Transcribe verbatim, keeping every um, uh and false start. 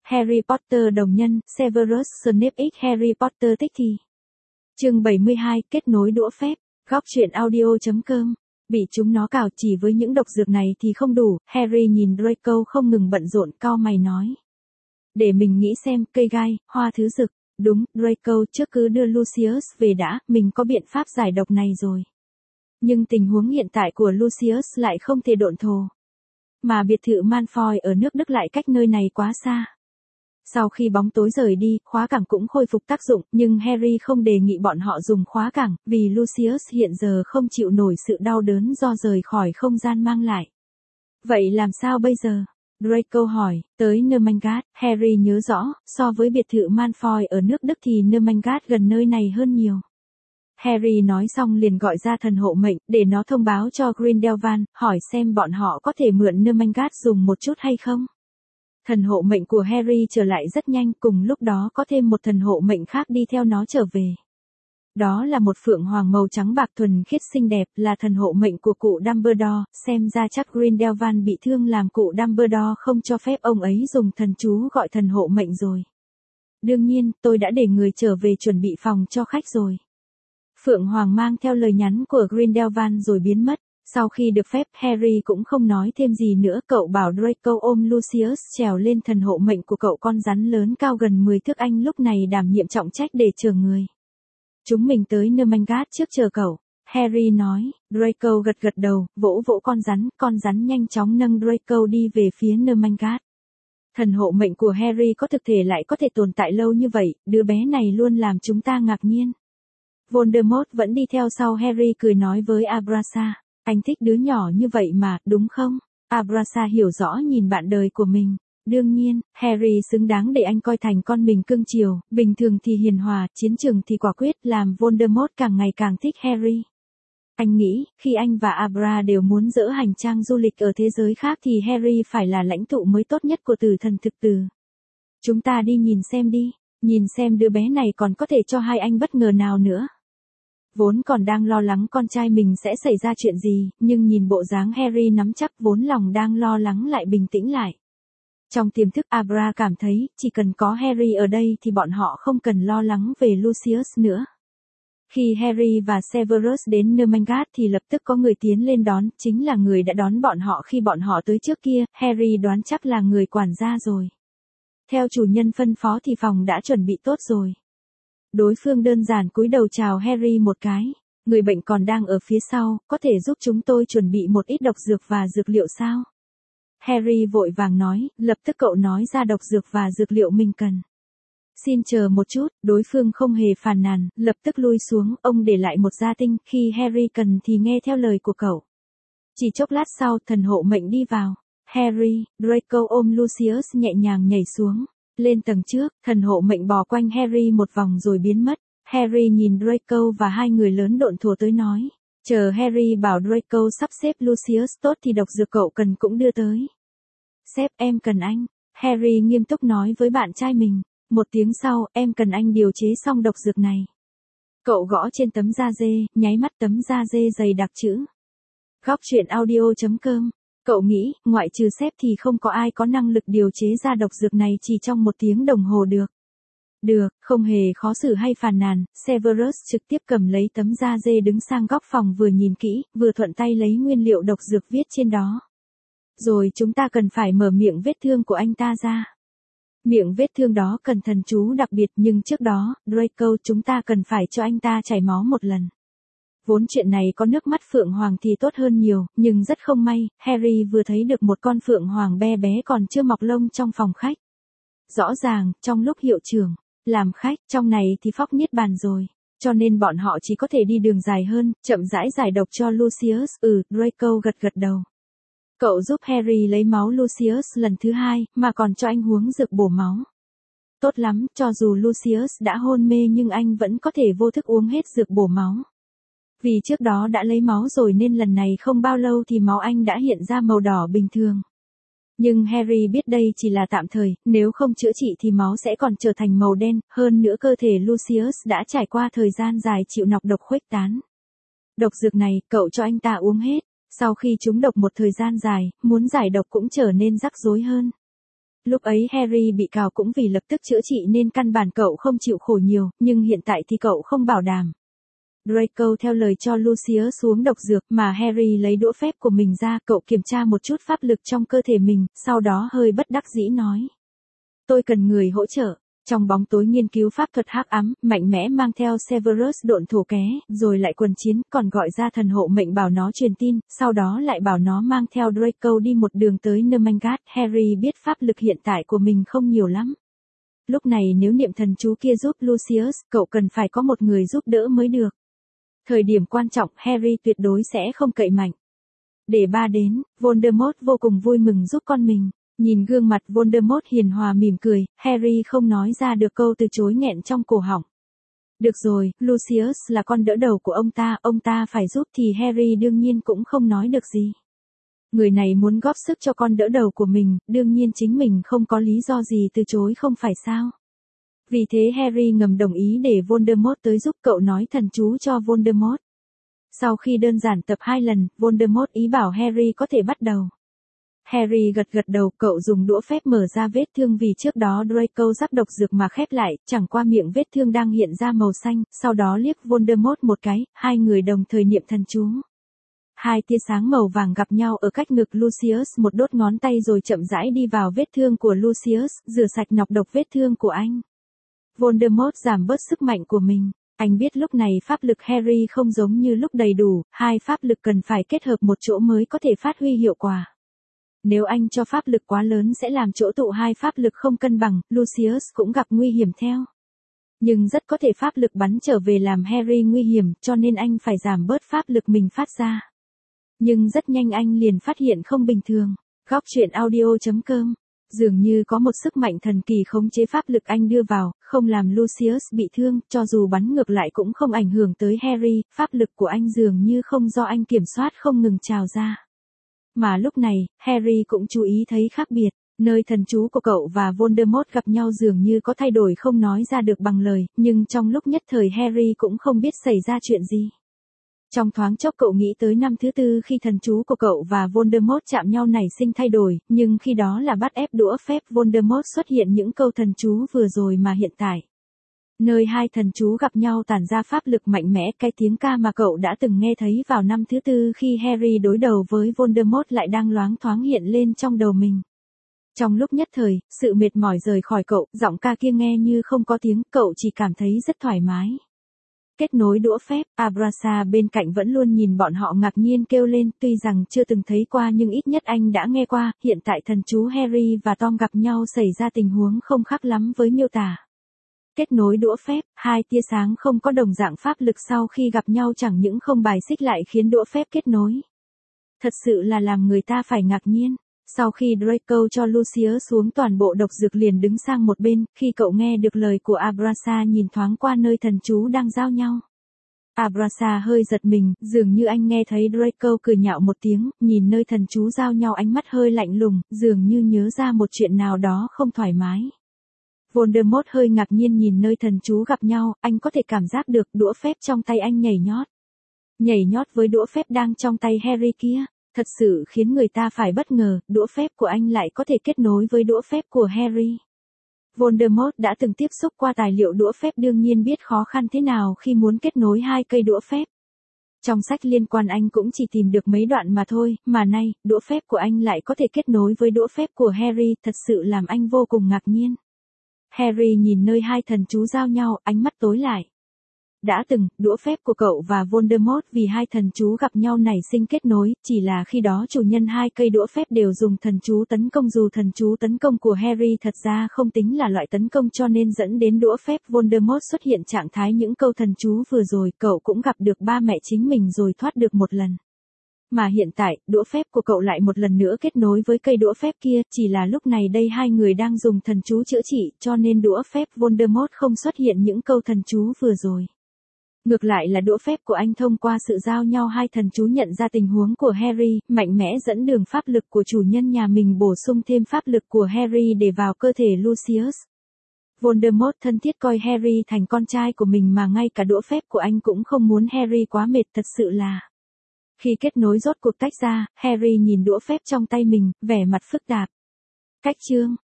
Harry Potter đồng nhân, Severus Snape x Harry Potter tích thì. Chương bảy mươi hai, kết nối đũa phép, góc truyện audio chấm com. Bị chúng nó cào chỉ với những độc dược này thì không đủ, Harry nhìn Draco không ngừng bận rộn, cau mày nói. Để mình nghĩ xem, cây gai, hoa thứ dực. Đúng, Draco, trước cứ đưa Lucius về đã, mình có biện pháp giải độc này rồi. Nhưng tình huống hiện tại của Lucius lại không thể độn thổ. Mà biệt thự Malfoy ở nước Đức lại cách nơi này quá xa. Sau khi bóng tối rời đi, khóa cảng cũng khôi phục tác dụng, nhưng Harry không đề nghị bọn họ dùng khóa cảng, vì Lucius hiện giờ không chịu nổi sự đau đớn do rời khỏi không gian mang lại. Vậy làm sao bây giờ? Draco hỏi, tới Nermangat, Harry nhớ rõ, so với biệt thự Malfoy ở nước Đức thì Nermangat gần nơi này hơn nhiều. Harry nói xong liền gọi ra thần hộ mệnh, để nó thông báo cho Grindelwald, hỏi xem bọn họ có thể mượn Nermangat dùng một chút hay không. Thần hộ mệnh của Harry trở lại rất nhanh, cùng lúc đó có thêm một thần hộ mệnh khác đi theo nó trở về. Đó là một phượng hoàng màu trắng bạc thuần khiết xinh đẹp, là thần hộ mệnh của cụ Dumbledore, xem ra chắc Grindelwald bị thương làm cụ Dumbledore không cho phép ông ấy dùng thần chú gọi thần hộ mệnh rồi. Đương nhiên, tôi đã để người trở về chuẩn bị phòng cho khách rồi. Phượng hoàng mang theo lời nhắn của Grindelwald rồi biến mất. Sau khi được phép, Harry cũng không nói thêm gì nữa, cậu bảo Draco ôm Lucius trèo lên thần hộ mệnh của cậu con rắn lớn cao gần mười thước, anh lúc này đảm nhiệm trọng trách để chờ người. Chúng mình tới Nermangat trước chờ cậu, Harry nói. Draco gật gật đầu, vỗ vỗ con rắn, con rắn nhanh chóng nâng Draco đi về phía Nermangat. Thần hộ mệnh của Harry có thực thể lại có thể tồn tại lâu như vậy, đứa bé này luôn làm chúng ta ngạc nhiên. Voldemort vẫn đi theo sau Harry cười nói với Abrasa. Anh thích đứa nhỏ như vậy mà, đúng không? Abrasa hiểu rõ nhìn bạn đời của mình. Đương nhiên, Harry xứng đáng để anh coi thành con mình cưng chiều, bình thường thì hiền hòa, chiến trường thì quả quyết, làm Voldemort càng ngày càng thích Harry. Anh nghĩ, khi anh và Abra đều muốn dỡ hành trang du lịch ở thế giới khác thì Harry phải là lãnh tụ mới tốt nhất của tử thần thực tử. Chúng ta đi nhìn xem đi, nhìn xem đứa bé này còn có thể cho hai anh bất ngờ nào nữa. Vốn còn đang lo lắng con trai mình sẽ xảy ra chuyện gì, nhưng nhìn bộ dáng Harry nắm chắc, vốn lòng đang lo lắng lại bình tĩnh lại. Trong tiềm thức Abra cảm thấy, chỉ cần có Harry ở đây thì bọn họ không cần lo lắng về Lucius nữa. Khi Harry và Severus đến Nermangat thì lập tức có người tiến lên đón, chính là người đã đón bọn họ khi bọn họ tới trước kia, Harry đoán chắc là người quản gia rồi. Theo chủ nhân phân phó thì phòng đã chuẩn bị tốt rồi. Đối phương đơn giản cúi đầu chào Harry một cái. Người bệnh còn đang ở phía sau, có thể giúp chúng tôi chuẩn bị một ít độc dược và dược liệu sao? Harry vội vàng nói, lập tức cậu nói ra độc dược và dược liệu mình cần. Xin chờ một chút, đối phương không hề phàn nàn, lập tức lui xuống, ông để lại một gia tinh, khi Harry cần thì nghe theo lời của cậu. Chỉ chốc lát sau, thần hộ mệnh đi vào. Harry, Draco ôm Lucius nhẹ nhàng nhảy xuống. Lên tầng trước, thần hộ mệnh bò quanh Harry một vòng rồi biến mất. Harry nhìn Draco và hai người lớn độn thổ tới nói. Chờ Harry bảo Draco sắp xếp Lucius tốt thì độc dược cậu cần cũng đưa tới. Sếp, em cần anh. Harry nghiêm túc nói với bạn trai mình. Một tiếng sau, em cần anh điều chế xong độc dược này. Cậu gõ trên tấm da dê, nháy mắt tấm da dê dày đặc chữ. Góc truyện audio chấm com. Cậu nghĩ, ngoại trừ sếp thì không có ai có năng lực điều chế ra độc dược này chỉ trong một tiếng đồng hồ được. Được, không hề khó xử hay phàn nàn, Severus trực tiếp cầm lấy tấm da dê đứng sang góc phòng vừa nhìn kỹ, vừa thuận tay lấy nguyên liệu độc dược viết trên đó. Rồi chúng ta cần phải mở miệng vết thương của anh ta ra. Miệng vết thương đó cần thần chú đặc biệt, nhưng trước đó, Draco, chúng ta cần phải cho anh ta chảy máu một lần. Vốn chuyện này có nước mắt phượng hoàng thì tốt hơn nhiều, nhưng rất không may, Harry vừa thấy được một con phượng hoàng bé bé còn chưa mọc lông trong phòng khách. Rõ ràng, trong lúc hiệu trưởng làm khách, trong này thì phóc niết bàn rồi, cho nên bọn họ chỉ có thể đi đường dài hơn, chậm rãi giải độc cho Lucius. Ừ, Draco gật gật đầu. Cậu giúp Harry lấy máu Lucius lần thứ hai, mà còn cho anh uống dược bổ máu. Tốt lắm, cho dù Lucius đã hôn mê nhưng anh vẫn có thể vô thức uống hết dược bổ máu. Vì trước đó đã lấy máu rồi nên lần này không bao lâu thì máu anh đã hiện ra màu đỏ bình thường. Nhưng Harry biết đây chỉ là tạm thời, nếu không chữa trị thì máu sẽ còn trở thành màu đen, hơn nữa cơ thể Lucius đã trải qua thời gian dài chịu nọc độc khuếch tán. Độc dược này, cậu cho anh ta uống hết, sau khi trúng độc một thời gian dài, muốn giải độc cũng trở nên rắc rối hơn. Lúc ấy Harry bị cào cũng vì lập tức chữa trị nên căn bản cậu không chịu khổ nhiều, nhưng hiện tại thì cậu không bảo đảm. Draco theo lời cho Lucius xuống độc dược mà Harry lấy đũa phép của mình ra, cậu kiểm tra một chút pháp lực trong cơ thể mình, sau đó hơi bất đắc dĩ nói. Tôi cần người hỗ trợ. Trong bóng tối nghiên cứu pháp thuật hắc ám, mạnh mẽ mang theo Severus độn thổ ké, rồi lại quần chiến, còn gọi ra thần hộ mệnh bảo nó truyền tin, sau đó lại bảo nó mang theo Draco đi một đường tới Nermangat. Harry biết pháp lực hiện tại của mình không nhiều lắm. Lúc này nếu niệm thần chú kia giúp Lucius, cậu cần phải có một người giúp đỡ mới được. Thời điểm quan trọng, Harry tuyệt đối sẽ không cậy mạnh. Để ba đến, Voldemort vô cùng vui mừng giúp con mình. Nhìn gương mặt Voldemort hiền hòa mỉm cười, Harry không nói ra được câu từ chối nghẹn trong cổ họng. Được rồi, Lucius là con đỡ đầu của ông ta, ông ta phải giúp thì Harry đương nhiên cũng không nói được gì. Người này muốn góp sức cho con đỡ đầu của mình, đương nhiên chính mình không có lý do gì từ chối không phải sao. Vì thế Harry ngầm đồng ý để Voldemort tới giúp cậu nói thần chú cho Voldemort. Sau khi đơn giản tập hai lần, Voldemort ý bảo Harry có thể bắt đầu. Harry gật gật đầu, cậu dùng đũa phép mở ra vết thương vì trước đó Draco rắc độc dược mà khép lại, chẳng qua miệng vết thương đang hiện ra màu xanh, sau đó liếc Voldemort một cái, hai người đồng thời niệm thần chú. Hai tia sáng màu vàng gặp nhau ở cách ngực Lucius, một đốt ngón tay rồi chậm rãi đi vào vết thương của Lucius, rửa sạch nọc độc vết thương của anh. Voldemort giảm bớt sức mạnh của mình. Anh biết lúc này pháp lực Harry không giống như lúc đầy đủ, hai pháp lực cần phải kết hợp một chỗ mới có thể phát huy hiệu quả. Nếu anh cho pháp lực quá lớn sẽ làm chỗ tụ hai pháp lực không cân bằng, Lucius cũng gặp nguy hiểm theo. Nhưng rất có thể pháp lực bắn trở về làm Harry nguy hiểm, cho nên anh phải giảm bớt pháp lực mình phát ra. Nhưng rất nhanh anh liền phát hiện không bình thường. Góc truyện audio chấm com. Dường như có một sức mạnh thần kỳ khống chế pháp lực anh đưa vào, không làm Lucius bị thương, cho dù bắn ngược lại cũng không ảnh hưởng tới Harry, pháp lực của anh dường như không do anh kiểm soát không ngừng trào ra. Mà lúc này, Harry cũng chú ý thấy khác biệt, nơi thần chú của cậu và Voldemort gặp nhau dường như có thay đổi không nói ra được bằng lời, nhưng trong lúc nhất thời Harry cũng không biết xảy ra chuyện gì. Trong thoáng chốc cậu nghĩ tới năm thứ tư khi thần chú của cậu và Voldemort chạm nhau nảy sinh thay đổi, nhưng khi đó là bắt ép đũa phép Voldemort xuất hiện những câu thần chú vừa rồi mà hiện tại. Nơi hai thần chú gặp nhau tản ra pháp lực mạnh mẽ, cái tiếng ca mà cậu đã từng nghe thấy vào năm thứ tư khi Harry đối đầu với Voldemort lại đang loáng thoáng hiện lên trong đầu mình. Trong lúc nhất thời, sự mệt mỏi rời khỏi cậu, giọng ca kia nghe như không có tiếng, cậu chỉ cảm thấy rất thoải mái. Kết nối đũa phép, Abrasa bên cạnh vẫn luôn nhìn bọn họ ngạc nhiên kêu lên, tuy rằng chưa từng thấy qua nhưng ít nhất anh đã nghe qua, hiện tại thần chú Harry và Tom gặp nhau xảy ra tình huống không khác lắm với miêu tả. Kết nối đũa phép, hai tia sáng không có đồng dạng pháp lực sau khi gặp nhau chẳng những không bài xích lại khiến đũa phép kết nối. Thật sự là làm người ta phải ngạc nhiên. Sau khi Draco cho Lucius xuống toàn bộ độc dược liền đứng sang một bên, khi cậu nghe được lời của Abrasa nhìn thoáng qua nơi thần chú đang giao nhau. Abrasa hơi giật mình, dường như anh nghe thấy Draco cười nhạo một tiếng, nhìn nơi thần chú giao nhau ánh mắt hơi lạnh lùng, dường như nhớ ra một chuyện nào đó không thoải mái. Voldemort hơi ngạc nhiên nhìn nơi thần chú gặp nhau, anh có thể cảm giác được đũa phép trong tay anh nhảy nhót. Nhảy nhót với đũa phép đang trong tay Harry kia. Thật sự khiến người ta phải bất ngờ, đũa phép của anh lại có thể kết nối với đũa phép của Harry. Voldemort đã từng tiếp xúc qua tài liệu đũa phép đương nhiên biết khó khăn thế nào khi muốn kết nối hai cây đũa phép. Trong sách liên quan anh cũng chỉ tìm được mấy đoạn mà thôi, mà nay, đũa phép của anh lại có thể kết nối với đũa phép của Harry, thật sự làm anh vô cùng ngạc nhiên. Harry nhìn nơi hai thần chú giao nhau, ánh mắt tối lại. Đã từng, đũa phép của cậu và Voldemort vì hai thần chú gặp nhau nảy sinh kết nối, chỉ là khi đó chủ nhân hai cây đũa phép đều dùng thần chú tấn công dù thần chú tấn công của Harry thật ra không tính là loại tấn công cho nên dẫn đến đũa phép Voldemort xuất hiện trạng thái những câu thần chú vừa rồi, cậu cũng gặp được ba mẹ chính mình rồi thoát được một lần. Mà hiện tại, đũa phép của cậu lại một lần nữa kết nối với cây đũa phép kia, chỉ là lúc này đây hai người đang dùng thần chú chữa trị, cho nên đũa phép Voldemort không xuất hiện những câu thần chú vừa rồi. Ngược lại là đũa phép của anh thông qua sự giao nhau hai thần chú nhận ra tình huống của Harry, mạnh mẽ dẫn đường pháp lực của chủ nhân nhà mình bổ sung thêm pháp lực của Harry để vào cơ thể Lucius. Voldemort thân thiết coi Harry thành con trai của mình mà ngay cả đũa phép của anh cũng không muốn Harry quá mệt thật sự là. Khi kết nối rốt cuộc tách ra, Harry nhìn đũa phép trong tay mình, vẻ mặt phức tạp. Cách chương